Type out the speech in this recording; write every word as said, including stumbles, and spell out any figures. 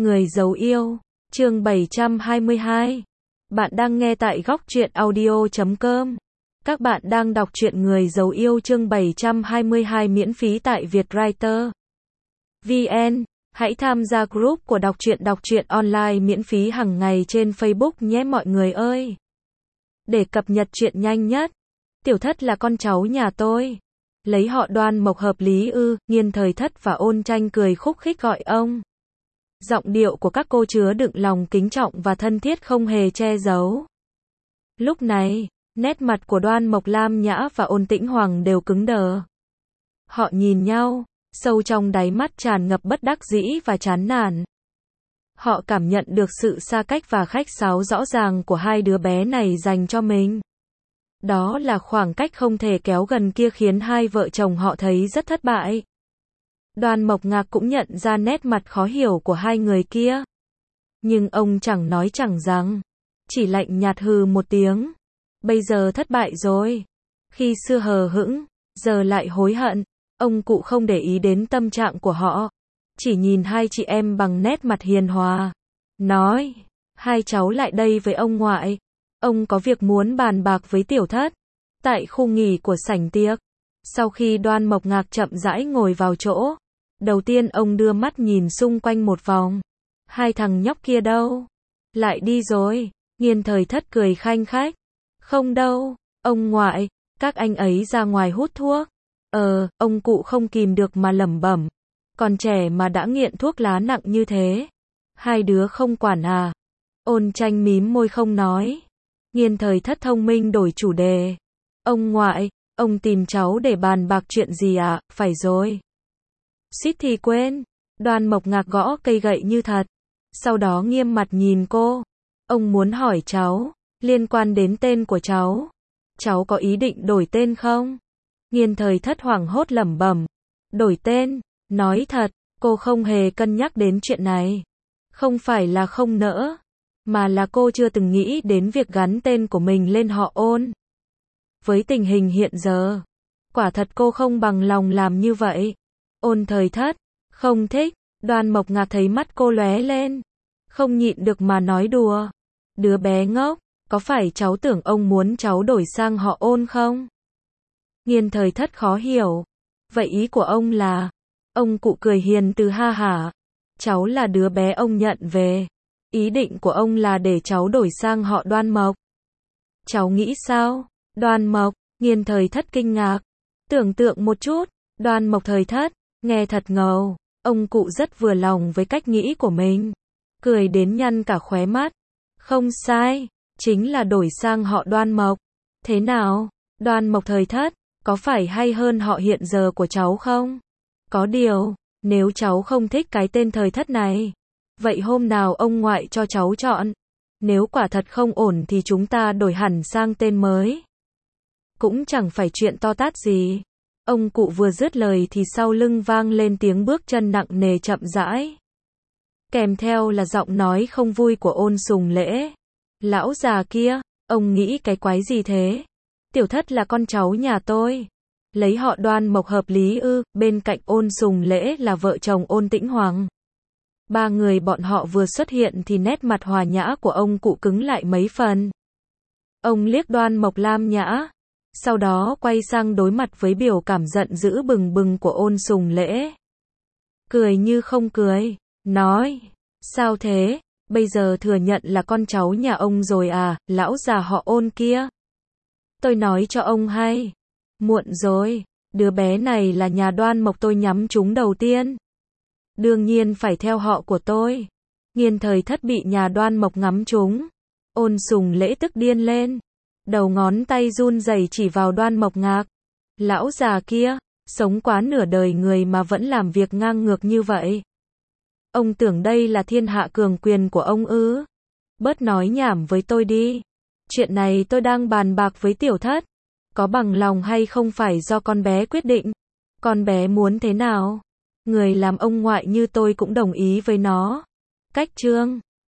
Người giấu yêu, chương bảy trăm hai mươi hai. Bạn đang nghe tại góc truyện audio chấm com. Các bạn đang đọc truyện Người giấu yêu chương bảy trăm hai mươi hai miễn phí tại Vietwriter vê en. Hãy tham gia group của đọc truyện đọc truyện online miễn phí hàng ngày trên Facebook nhé mọi người ơi. Để cập nhật truyện nhanh nhất. Tiểu Thất là con cháu nhà tôi. Lấy họ Đoan Mộc hợp lý ư? Nghiên Thời Thất và Ôn Tranh cười khúc khích gọi ông. Giọng điệu của các cô chứa đựng lòng kính trọng và thân thiết không hề che giấu. Lúc này, nét mặt của Đoan Mộc Lam Nhã và Ôn Tĩnh Hoàng đều cứng đờ. Họ nhìn nhau, sâu trong đáy mắt tràn ngập bất đắc dĩ và chán nản. Họ cảm nhận được sự xa cách và khách sáo rõ ràng của hai đứa bé này dành cho mình. Đó là khoảng cách không thể kéo gần kia khiến hai vợ chồng họ thấy rất thất bại. Đoan Mộc Ngạc cũng nhận ra nét mặt khó hiểu của hai người kia. Nhưng ông chẳng nói chẳng rằng, chỉ lạnh nhạt hừ một tiếng. Bây giờ thất bại rồi. Khi xưa hờ hững, giờ lại hối hận. Ông cụ không để ý đến tâm trạng của họ. Chỉ nhìn hai chị em bằng nét mặt hiền hòa. Nói, hai cháu lại đây với ông ngoại. Ông có việc muốn bàn bạc với Tiểu Thất. Tại khu nghỉ của sảnh tiệc. Sau khi Đoan Mộc Ngạc chậm rãi ngồi vào chỗ. Đầu tiên ông đưa mắt nhìn xung quanh một vòng. Hai thằng nhóc kia đâu? Lại đi rồi. Nghiên Thời Thất cười khanh khách. Không đâu, ông ngoại, các anh ấy ra ngoài hút thuốc. Ờ, ông cụ không kìm được mà lẩm bẩm. Còn trẻ mà đã nghiện thuốc lá nặng như thế. Hai đứa không quản à? Ôn Tranh mím môi không nói. Nghiên Thời Thất thông minh đổi chủ đề. Ông ngoại, ông tìm cháu để bàn bạc chuyện gì ạ? À? Phải rồi. Suýt thì quên. Đoan Mộc Ngạc gõ cây gậy như thật. Sau đó nghiêm mặt nhìn cô. Ông muốn hỏi cháu, liên quan đến tên của cháu. Cháu có ý định đổi tên không? Nghiên Thời Thất hoảng hốt lẩm bẩm. Đổi tên, nói thật, cô không hề cân nhắc đến chuyện này. Không phải là không nỡ, mà là cô chưa từng nghĩ đến việc gắn tên của mình lên họ Ôn. Với tình hình hiện giờ, quả thật cô không bằng lòng làm như vậy. Ôn Thời Thất, không thích. Đoan Mộc Ngạc thấy mắt cô lóe lên. Không nhịn được mà nói đùa. Đứa bé ngốc, có phải cháu tưởng ông muốn cháu đổi sang họ Ôn không? Nghiên Thời Thất khó hiểu. Vậy ý của ông là? Ông cụ cười hiền từ ha hả. Cháu là đứa bé ông nhận về. Ý định của ông là để cháu đổi sang họ Đoan Mộc. Cháu nghĩ sao? Đoan Mộc, Nghiên Thời Thất kinh ngạc. Tưởng tượng một chút, Đoan Mộc Thời Thất, nghe thật ngầu. Ông cụ rất vừa lòng với cách nghĩ của mình. Cười đến nhăn cả khóe mắt. Không sai, chính là đổi sang họ Đoan Mộc. Thế nào? Đoan Mộc Thời Thất, có phải hay hơn họ hiện giờ của cháu không? Có điều, nếu cháu không thích cái tên Thời Thất này, vậy hôm nào ông ngoại cho cháu chọn. Nếu quả thật không ổn thì chúng ta đổi hẳn sang tên mới. Cũng chẳng phải chuyện to tát gì. Ông cụ vừa dứt lời thì sau lưng vang lên tiếng bước chân nặng nề chậm rãi. Kèm theo là giọng nói không vui của Ôn Sùng Lễ. Lão già kia, ông nghĩ cái quái gì thế? Tiểu Thất là con cháu nhà tôi. Lấy họ Đoan Mộc hợp lý ư? Bên cạnh Ôn Sùng Lễ là vợ chồng Ôn Tĩnh Hoàng. Ba người bọn họ vừa xuất hiện thì nét mặt hòa nhã của ông cụ cứng lại mấy phần. Ông liếc Đoan Mộc Lam Nhã. Sau đó quay sang đối mặt với biểu cảm giận dữ bừng bừng của Ôn Sùng Lễ. Cười như không cười. Nói, sao thế, bây giờ thừa nhận là con cháu nhà ông rồi à, lão già họ Ôn kia. Tôi nói cho ông hay, muộn rồi, đứa bé này là nhà Đoan Mộc tôi nhắm trúng đầu tiên. Đương nhiên phải theo họ của tôi. Nghiên Thời Thất bị nhà Đoan Mộc ngắm trúng. Ôn Sùng Lễ tức điên lên. Đầu ngón tay run rẩy chỉ vào Đoan Mộc Ngạc. Lão già kia, sống quá nửa đời người mà vẫn làm việc ngang ngược như vậy. Ông tưởng đây là thiên hạ cường quyền của ông ư? Bớt nói nhảm với tôi đi. Chuyện này tôi đang bàn bạc với Tiểu Thất. Có bằng lòng hay không phải do con bé quyết định. Con bé muốn thế nào? Người làm ông ngoại như tôi cũng đồng ý với nó. Cách chương